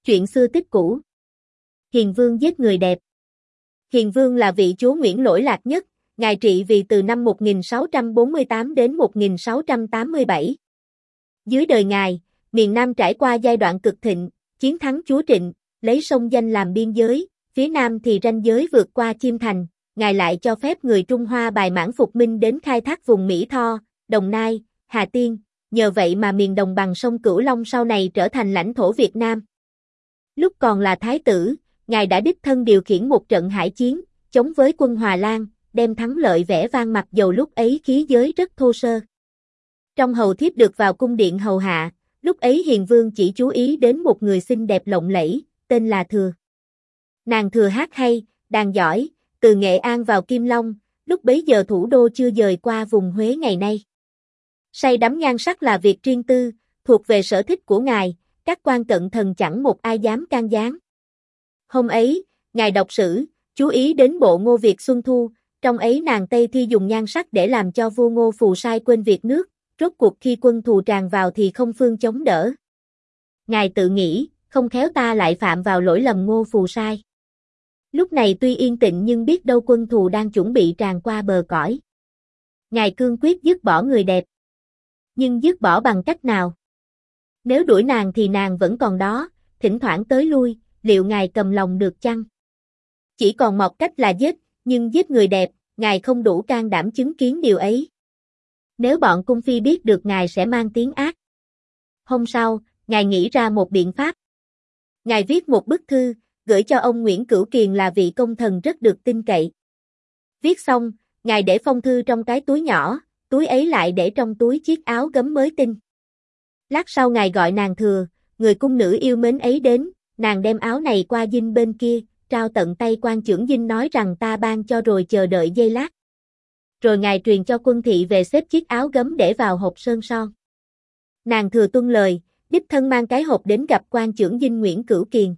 Chuyện xưa tích cũ. Hiền Vương giết người đẹp. Hiền Vương là vị chúa Nguyễn lỗi lạc nhất, ngài trị vì từ năm 1648 đến 1687. Dưới đời ngài, miền Nam trải qua giai đoạn cực thịnh, chiến thắng chúa Trịnh, lấy sông Danh làm biên giới, phía Nam thì ranh giới vượt qua Chiêm Thành, ngài lại cho phép người Trung Hoa bài mãn phục minh đến khai thác vùng Mỹ Tho, Đồng Nai, Hà Tiên, nhờ vậy mà miền đồng bằng sông Cửu Long sau này trở thành lãnh thổ Việt Nam. Lúc còn là thái tử, ngài đã đích thân điều khiển một trận hải chiến, chống với quân Hòa Lan, đem thắng lợi vẻ vang mặc dầu lúc ấy khí giới rất thô sơ. Trong hầu thiếp được vào cung điện hầu hạ, lúc ấy Hiền Vương chỉ chú ý đến một người xinh đẹp lộng lẫy, tên là Thừa. Nàng Thừa hát hay, đàn giỏi, từ Nghệ An vào Kim Long, lúc bấy giờ thủ đô chưa dời qua vùng Huế ngày nay. Say đắm nhan sắc là việc riêng tư, thuộc về sở thích của ngài, các quan cận thần chẳng một ai dám can gián. Hôm ấy, ngài đọc sử, chú ý đến bộ Ngô Việt Xuân Thu, trong ấy nàng Tây Thi dùng nhan sắc để làm cho vua Ngô Phù Sai quên việc nước, rốt cuộc khi quân thù tràn vào thì không phương chống đỡ. Ngài tự nghĩ, không khéo ta lại phạm vào lỗi lầm Ngô Phù Sai. Lúc này tuy yên tĩnh nhưng biết đâu quân thù đang chuẩn bị tràn qua bờ cõi. Ngài cương quyết dứt bỏ người đẹp. Nhưng dứt bỏ bằng cách nào? Nếu đuổi nàng thì nàng vẫn còn đó, thỉnh thoảng tới lui, liệu ngài cầm lòng được chăng? Chỉ còn một cách là giết, nhưng giết người đẹp, ngài không đủ can đảm chứng kiến điều ấy. Nếu bọn cung phi biết được ngài sẽ mang tiếng ác. Hôm sau, ngài nghĩ ra một biện pháp. Ngài viết một bức thư, gửi cho ông Nguyễn Cửu Kiền là vị công thần rất được tin cậy. Viết xong, ngài để phong thư trong cái túi nhỏ, túi ấy lại để trong túi chiếc áo gấm mới tinh. Lát sau ngài gọi nàng Thừa, người cung nữ yêu mến ấy đến, nàng đem áo này qua dinh bên kia, trao tận tay quan trưởng dinh nói rằng ta ban cho rồi chờ đợi giây lát. Rồi ngài truyền cho quân thị về xếp chiếc áo gấm để vào hộp sơn son. Nàng Thừa tuân lời, đích thân mang cái hộp đến gặp quan trưởng dinh Nguyễn Cửu Kiền.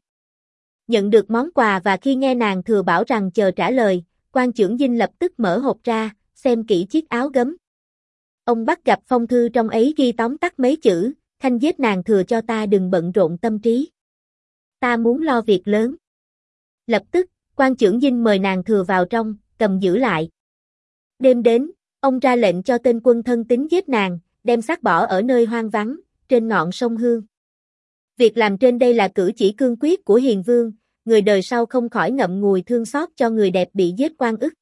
Nhận được món quà và khi nghe nàng Thừa bảo rằng chờ trả lời, quan trưởng dinh lập tức mở hộp ra, xem kỹ chiếc áo gấm. Ông bắt gặp phong thư trong ấy ghi tóm tắt mấy chữ, khanh giết nàng Thừa cho ta đừng bận rộn tâm trí. Ta muốn lo việc lớn. Lập tức, quan trưởng dinh mời nàng Thừa vào trong, cầm giữ lại. Đêm đến, ông ra lệnh cho tên quân thân tín giết nàng, đem xác bỏ ở nơi hoang vắng, trên ngọn sông Hương. Việc làm trên đây là cử chỉ cương quyết của Hiền Vương, người đời sau không khỏi ngậm ngùi thương xót cho người đẹp bị giết oan ức.